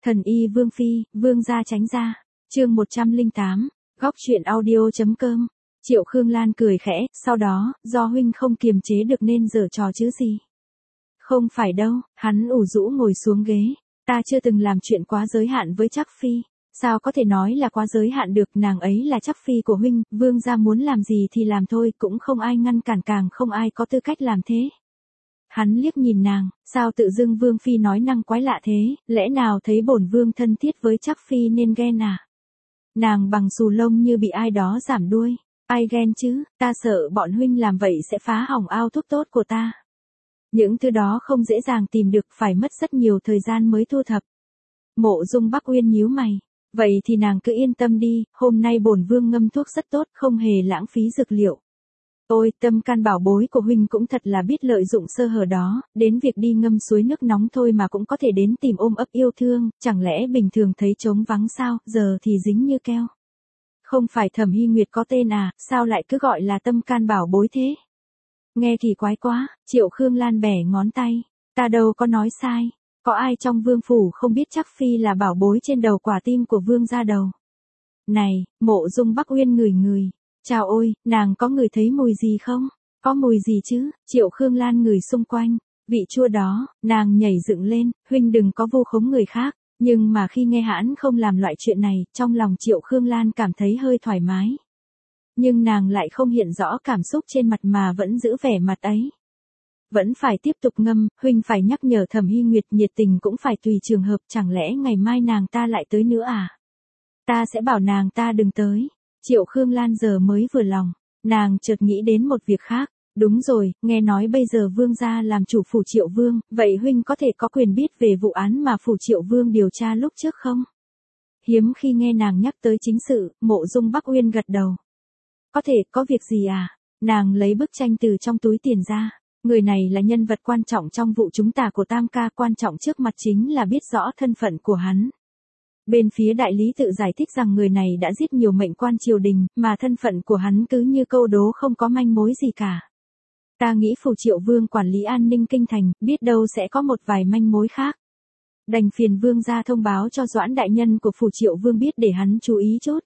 Thần y Vương Phi, Vương gia tránh ra. Chương 108, góc truyện audio.com. Triệu Khương Lan cười khẽ, sau đó, do huynh không kiềm chế được nên giở trò chứ gì. Không phải đâu, hắn ủ rũ ngồi xuống ghế. Ta chưa từng làm chuyện quá giới hạn với Trác Phi. Sao có thể nói là quá giới hạn được, nàng ấy là Trác Phi của huynh, Vương gia muốn làm gì thì làm thôi, cũng không ai ngăn cản, càng không ai có tư cách làm thế. Hắn liếc nhìn nàng, sao tự dưng Vương Phi nói năng quái lạ thế, lẽ nào thấy bổn Vương thân thiết với Trác Phi nên ghen à? Nàng bằng xù lông như bị ai đó giảm đuôi. Ai ghen chứ, ta sợ bọn huynh làm vậy sẽ phá hỏng ao thuốc tốt của ta. Những thứ đó không dễ dàng tìm được, phải mất rất nhiều thời gian mới thu thập. Mộ Dung Bắc Uyên nhíu mày. Vậy thì nàng cứ yên tâm đi, hôm nay bổn Vương ngâm thuốc rất tốt, không hề lãng phí dược liệu. Ôi, tâm can bảo bối của huynh cũng thật là biết lợi dụng sơ hở đó, đến việc đi ngâm suối nước nóng thôi mà cũng có thể đến tìm ôm ấp yêu thương, chẳng lẽ bình thường thấy trống vắng sao, giờ thì dính như keo. Không phải Thẩm Hy Nguyệt có tên à, sao lại cứ gọi là tâm can bảo bối thế? Nghe kỳ quái quá, Triệu Khương Lan bẻ ngón tay, ta đâu có nói sai, có ai trong vương phủ không biết Trác Phi là bảo bối trên đầu quả tim của vương gia đầu. Này, Mộ Dung Bắc Uyên ngửi. Chào ôi, nàng có ngửi thấy mùi gì không? Có mùi gì chứ? Triệu Khương Lan ngửi xung quanh, vị chua đó, nàng nhảy dựng lên, huynh đừng có vu khống người khác. Nhưng mà khi nghe hắn không làm loại chuyện này, trong lòng Triệu Khương Lan cảm thấy hơi thoải mái. Nhưng nàng lại không hiện rõ cảm xúc trên mặt mà vẫn giữ vẻ mặt ấy. Vẫn phải tiếp tục ngâm, huynh phải nhắc nhở Thẩm Hy Nguyệt, nhiệt tình cũng phải tùy trường hợp, chẳng lẽ ngày mai nàng ta lại tới nữa à? Ta sẽ bảo nàng ta đừng tới. Triệu Khương Lan giờ mới vừa lòng, nàng chợt nghĩ đến một việc khác. Đúng rồi, nghe nói bây giờ Vương gia làm chủ phủ Triệu Vương, vậy huynh có thể có quyền biết về vụ án mà phủ Triệu Vương điều tra lúc trước không? Hiếm khi nghe nàng nhắc tới chính sự, Mộ Dung Bắc Uyên gật đầu. Có thể, có việc gì à? Nàng lấy bức tranh từ trong túi tiền ra. Người này là nhân vật quan trọng trong vụ chúng ta của Tam Ca, quan trọng trước mặt chính là biết rõ thân phận của hắn. Bên phía đại lý tự giải thích rằng người này đã giết nhiều mệnh quan triều đình, mà thân phận của hắn cứ như câu đố không có manh mối gì cả. Ta nghĩ phủ Triệu Vương quản lý an ninh kinh thành, biết đâu sẽ có một vài manh mối khác. Đành phiền Vương gia thông báo cho Doãn đại nhân của phủ Triệu Vương biết để hắn chú ý chút.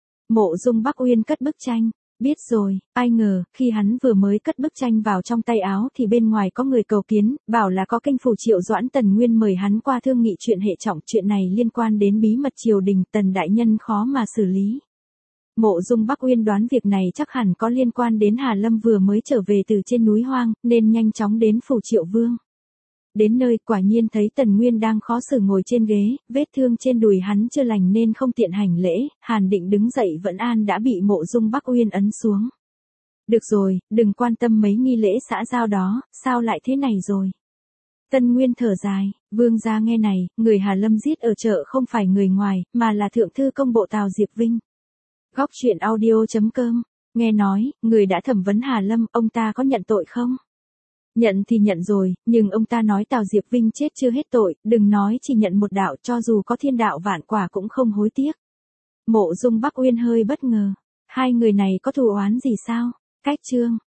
Mộ Dung Bắc Uyên cất bức tranh. Biết rồi, ai ngờ, khi hắn vừa mới cất bức tranh vào trong tay áo thì bên ngoài có người cầu kiến, bảo là có kênh phủ Triệu Doãn Tần Nguyên mời hắn qua thương nghị chuyện hệ trọng, chuyện này liên quan đến bí mật triều đình, Tần đại nhân khó mà xử lý. Mộ Dung Bắc Uyên đoán việc này chắc hẳn có liên quan đến Hà Lâm vừa mới trở về từ trên núi hoang, nên nhanh chóng đến phủ Triệu Vương. Đến nơi, quả nhiên thấy Tần Nguyên đang khó xử ngồi trên ghế, vết thương trên đùi hắn chưa lành nên không tiện hành lễ, Hàn Định đứng dậy vẫn an đã bị Mộ Dung Bắc Uyên ấn xuống. Được rồi, đừng quan tâm mấy nghi lễ xã giao đó, sao lại thế này rồi? Tần Nguyên thở dài, Vương gia nghe này, người Hà Lâm giết ở chợ không phải người ngoài, mà là thượng thư công bộ Tào Diệp Vinh. Góc truyện audio.com, nghe nói, người đã thẩm vấn Hà Lâm, ông ta có nhận tội không? Nhận thì nhận rồi, nhưng ông ta nói Tào Diệp Vinh chết chưa hết tội, đừng nói chỉ nhận một đạo, cho dù có thiên đạo vạn quả cũng không hối tiếc. Mộ Dung Bắc Uyên hơi bất ngờ, hai người này có thù oán gì sao? Cách chương